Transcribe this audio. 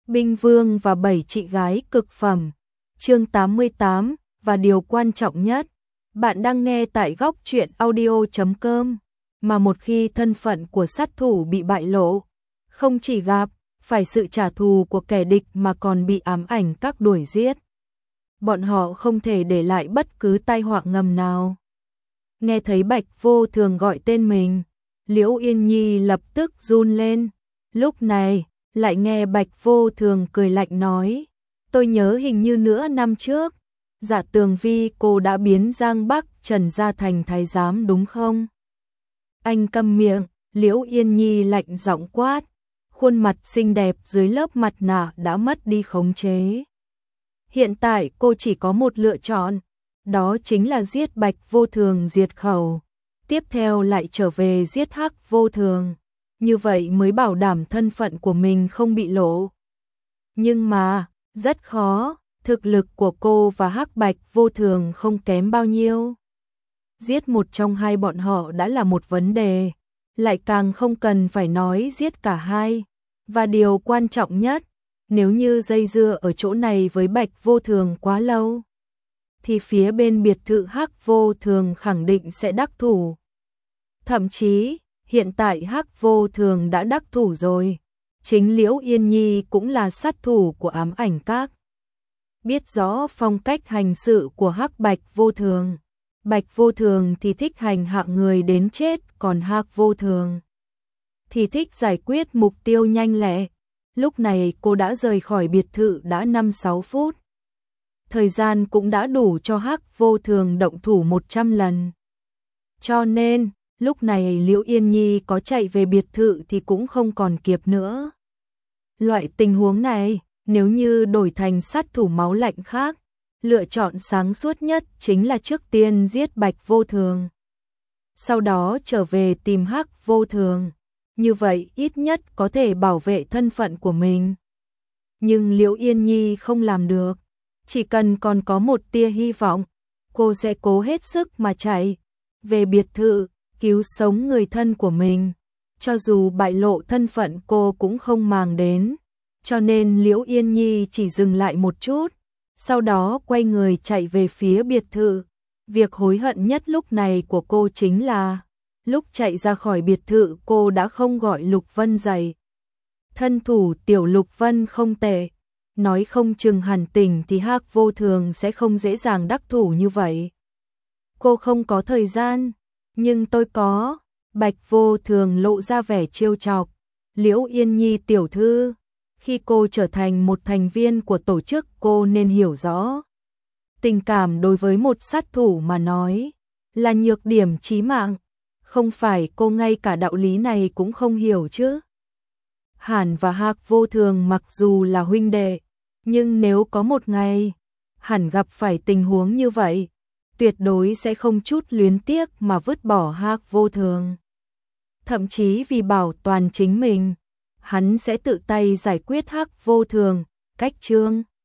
Binh Vương và 7 chị gái cực phẩm. Chương 88, và điều quan trọng nhất, bạn đang nghe tại góc truyện audio.com, mà một khi thân phận của sát thủ bị bại lộ, không chỉ gặp phải sự trả thù của kẻ địch mà còn bị ám ảnh các đuổi giết. Bọn họ không thể để lại bất cứ tai họa ngầm nào. Nghe thấy Bạch Vô Thường gọi tên mình, Liễu Yên Nhi lập tức run lên. Lúc này, lại nghe Bạch Vô Thường cười lạnh nói, tôi nhớ hình như nửa năm trước, Dạ Tường Vi cô đã biến Giang Bắc Trần gia thành thái giám đúng không? Anh câm miệng, Liễu Yên Nhi lạnh giọng quát, khuôn mặt xinh đẹp dưới lớp mặt nạ đã mất đi khống chế. Hiện tại cô chỉ có một lựa chọn, đó chính là giết Bạch Vô Thường diệt khẩu, tiếp theo lại trở về giết Hắc Vô Thường, như vậy mới bảo đảm thân phận của mình không bị lộ. Nhưng mà, rất khó, thực lực của cô và Hắc Bạch Vô Thường không kém bao nhiêu. Giết một trong hai bọn họ đã là một vấn đề, lại càng không cần phải nói giết cả hai. Và điều quan trọng nhất, nếu như dây dưa ở chỗ này với Bạch Vô Thường quá lâu, thì phía bên biệt thự Hắc Vô Thường khẳng định sẽ đắc thủ. Thậm chí, hiện tại Hắc Vô Thường đã đắc thủ rồi. Chính Liễu Yên Nhi cũng là sát thủ của ám ảnh các. Biết rõ phong cách hành sự của Hắc Bạch Vô Thường. Bạch Vô Thường thì thích hành hạ người đến chết, còn Hắc Vô Thường thì thích giải quyết mục tiêu nhanh lẹ. Lúc này cô đã rời khỏi biệt thự đã 5-6 phút. Thời gian cũng đã đủ cho Hắc Vô Thường động thủ 100 lần. Cho nên, lúc này Liễu Yên Nhi có chạy về biệt thự thì cũng không còn kịp nữa. Loại tình huống này, nếu như đổi thành sát thủ máu lạnh khác, lựa chọn sáng suốt nhất chính là trước tiên giết Bạch Vô Thường. Sau đó trở về tìm Hắc Vô Thường. Như vậy ít nhất có thể bảo vệ thân phận của mình. Nhưng Liễu Yên Nhi không làm được. Chỉ cần còn có một tia hy vọng, cô sẽ cố hết sức mà chạy về biệt thự, cứu sống người thân của mình. Cho dù bại lộ thân phận cô cũng không màng đến. Cho nên Liễu Yên Nhi chỉ dừng lại một chút, sau đó quay người chạy về phía biệt thự. Việc hối hận nhất lúc này của cô chính là lúc chạy ra khỏi biệt thự cô đã không gọi Lục Vân dậy. Thân thủ tiểu Lục Vân không tệ, nói không chừng hẳn tỉnh thì Hắc Vô Thường sẽ không dễ dàng đắc thủ như vậy. Cô không có thời gian, nhưng tôi có. Bạch Vô Thường lộ ra vẻ trêu chọc. Liễu Yên Nhi tiểu thư, khi cô trở thành một thành viên của tổ chức cô nên hiểu rõ. Tình cảm đối với một sát thủ mà nói là nhược điểm chí mạng. Không phải cô ngay cả đạo lý này cũng không hiểu chứ. Hàn và Hắc Vô Thường mặc dù là huynh đệ, nhưng nếu có một ngày Hàn gặp phải tình huống như vậy, tuyệt đối sẽ không chút luyến tiếc mà vứt bỏ Hắc Vô Thường. Thậm chí vì bảo toàn chính mình, hắn sẽ tự tay giải quyết Hắc Vô Thường. Cách chương